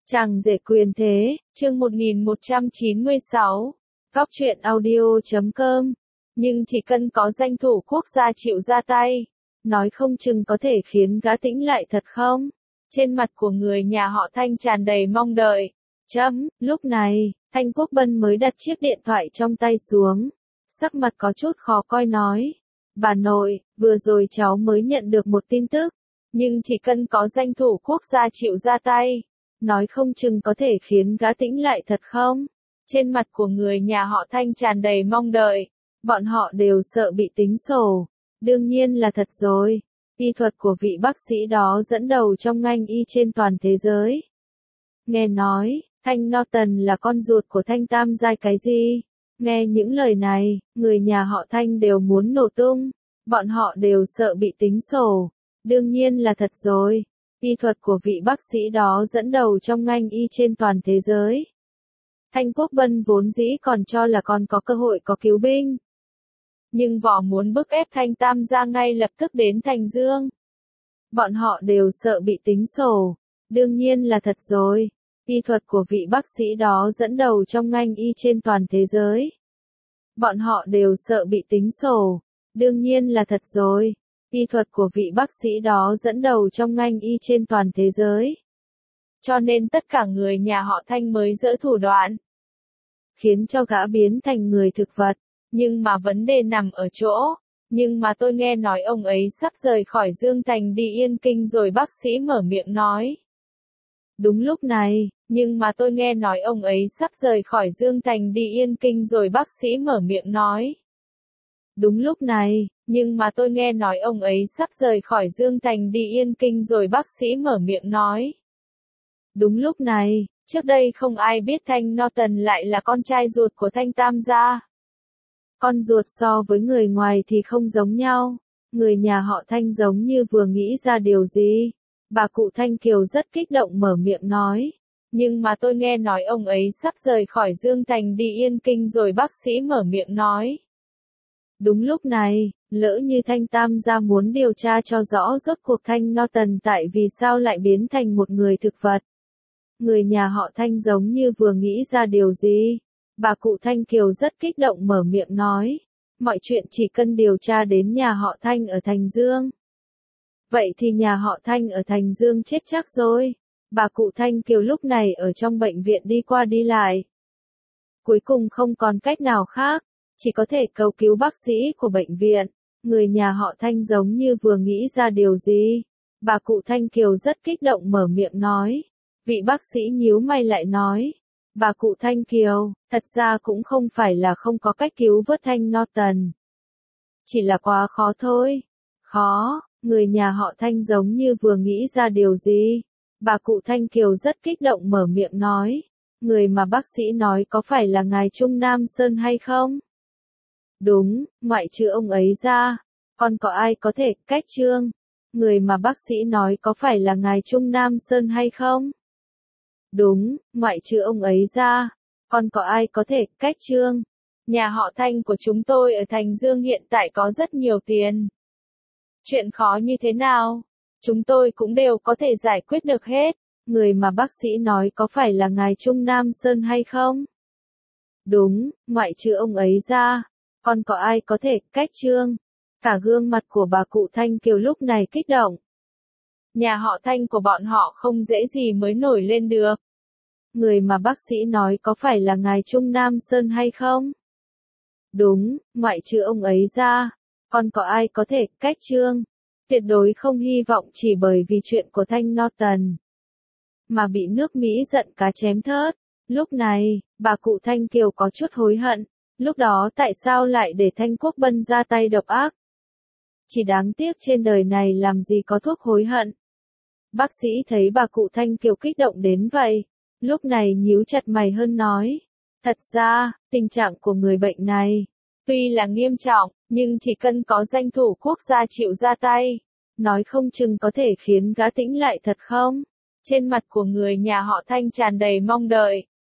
Chàng rể quyền thế, chương 1196, Góc truyện audio.com. Nhưng chỉ cần có danh thủ quốc gia chịu ra tay, nói không chừng có thể khiến gã tĩnh lại thật không? Trên mặt của người nhà họ Thanh tràn đầy mong đợi. Lúc này, Thanh Quốc Bân mới đặt chiếc điện thoại trong tay xuống. Sắc mặt có chút khó coi nói. Bà nội, vừa rồi cháu mới nhận được một tin tức. Nhưng chỉ cần có danh thủ quốc gia chịu ra tay, nói không chừng có thể khiến gã tĩnh lại thật không? Trên mặt của người nhà họ Thanh tràn đầy mong đợi. Bọn họ đều sợ bị tính sổ. Đương nhiên là thật rồi. Y thuật của vị bác sĩ đó dẫn đầu trong ngành y trên toàn thế giới. Nghe nói, Thanh Norton là con ruột của Thanh Tam Giai cái gì? Nghe những lời này, người nhà họ Thanh đều muốn nổ tung. Bọn họ đều sợ bị tính sổ. Đương nhiên là thật rồi. Y thuật của vị bác sĩ đó dẫn đầu trong ngành y trên toàn thế giới. Thanh Quốc Bân vốn dĩ còn cho là còn có cơ hội có cứu binh. Nhưng võ muốn bức ép Thanh Tam gia ngay lập tức đến Thành Dương. Bọn họ đều sợ bị tính sổ. Đương nhiên là thật rồi. Y thuật của vị bác sĩ đó dẫn đầu trong ngành y trên toàn thế giới. Bọn họ đều sợ bị tính sổ. Đương nhiên là thật rồi. Y thuật của vị bác sĩ đó dẫn đầu trong ngành y trên toàn thế giới. Cho nên tất cả người nhà họ Thanh mới dỡ thủ đoạn, khiến cho gã biến thành người thực vật. Nhưng mà vấn đề nằm ở chỗ, nhưng mà tôi nghe nói ông ấy sắp rời khỏi Dương Thành đi Yên Kinh rồi, bác sĩ mở miệng nói. Đúng lúc này, nhưng mà tôi nghe nói ông ấy sắp rời khỏi Dương Thành đi Yên Kinh rồi, bác sĩ mở miệng nói. Đúng lúc này, nhưng mà tôi nghe nói ông ấy sắp rời khỏi Dương Thành đi Yên Kinh rồi, bác sĩ mở miệng nói. Đúng lúc này, trước đây không ai biết Thanh Norton lại là con trai ruột của Thanh Tam gia. Con ruột so với người ngoài thì không giống nhau. Người nhà họ Thanh giống như vừa nghĩ ra điều gì. Bà cụ Thanh Kiều rất kích động mở miệng nói. Nhưng mà tôi nghe nói ông ấy sắp rời khỏi Dương Thành đi Yên Kinh rồi, bác sĩ mở miệng nói. Đúng lúc này, lỡ như Thanh Tam gia muốn điều tra cho rõ rốt cuộc Thanh Norton tại vì sao lại biến thành một người thực vật. Người nhà họ Thanh giống như vừa nghĩ ra điều gì. Bà cụ Thanh Kiều rất kích động mở miệng nói. Mọi chuyện chỉ cần điều tra đến nhà họ Thanh ở Thành Dương. Vậy thì nhà họ Thanh ở Thành Dương chết chắc rồi. Bà cụ Thanh Kiều lúc này ở trong bệnh viện đi qua đi lại. Cuối cùng không còn cách nào khác, chỉ có thể cầu cứu bác sĩ của bệnh viện. Người nhà họ Thanh giống như vừa nghĩ ra điều gì. Bà cụ Thanh Kiều rất kích động mở miệng nói. Vị bác sĩ nhíu mày lại nói. Bà cụ Thanh Kiều, thật ra cũng không phải là không có cách cứu vớt Thanh Norton. Chỉ là quá khó thôi. Khó, người nhà họ Thanh giống như vừa nghĩ ra điều gì. Bà cụ Thanh Kiều rất kích động mở miệng nói. Người mà bác sĩ nói có phải là ngài Trung Nam Sơn hay không? Đúng, ngoại trừ ông ấy ra. Còn có ai có thể cách trương? Người mà bác sĩ nói có phải là ngài Trung Nam Sơn hay không? Đúng, ngoại trừ ông ấy ra. Còn có ai có thể cách trương? Nhà họ Thanh của chúng tôi ở Thành Dương hiện tại có rất nhiều tiền. Chuyện khó như thế nào? Chúng tôi cũng đều có thể giải quyết được hết. Người mà bác sĩ nói có phải là ngài Trung Nam Sơn hay không? Đúng, ngoại trừ ông ấy ra. Còn có ai có thể cách trương? Cả gương mặt của bà cụ Thanh Kiều lúc này kích động. Nhà họ Thanh của bọn họ không dễ gì mới nổi lên được. Người mà bác sĩ nói có phải là ngài Trung Nam Sơn hay không? Đúng, ngoại trừ ông ấy ra. Còn có ai có thể cách trương? Tuyệt đối không hy vọng chỉ bởi vì chuyện của Thanh Norton mà bị nước Mỹ giận cá chém thớt. Lúc này, bà cụ Thanh Kiều có chút hối hận. Lúc đó tại sao lại để Thanh Quốc Bân ra tay độc ác? Chỉ đáng tiếc trên đời này làm gì có thuốc hối hận. Bác sĩ thấy bà cụ Thanh Kiều kích động đến vậy. Lúc này nhíu chặt mày hơn nói. Thật ra, tình trạng của người bệnh này, tuy là nghiêm trọng, nhưng chỉ cần có danh thủ quốc gia chịu ra tay, nói không chừng có thể khiến gã tĩnh lại thật không? Trên mặt của người nhà họ Thanh tràn đầy mong đợi.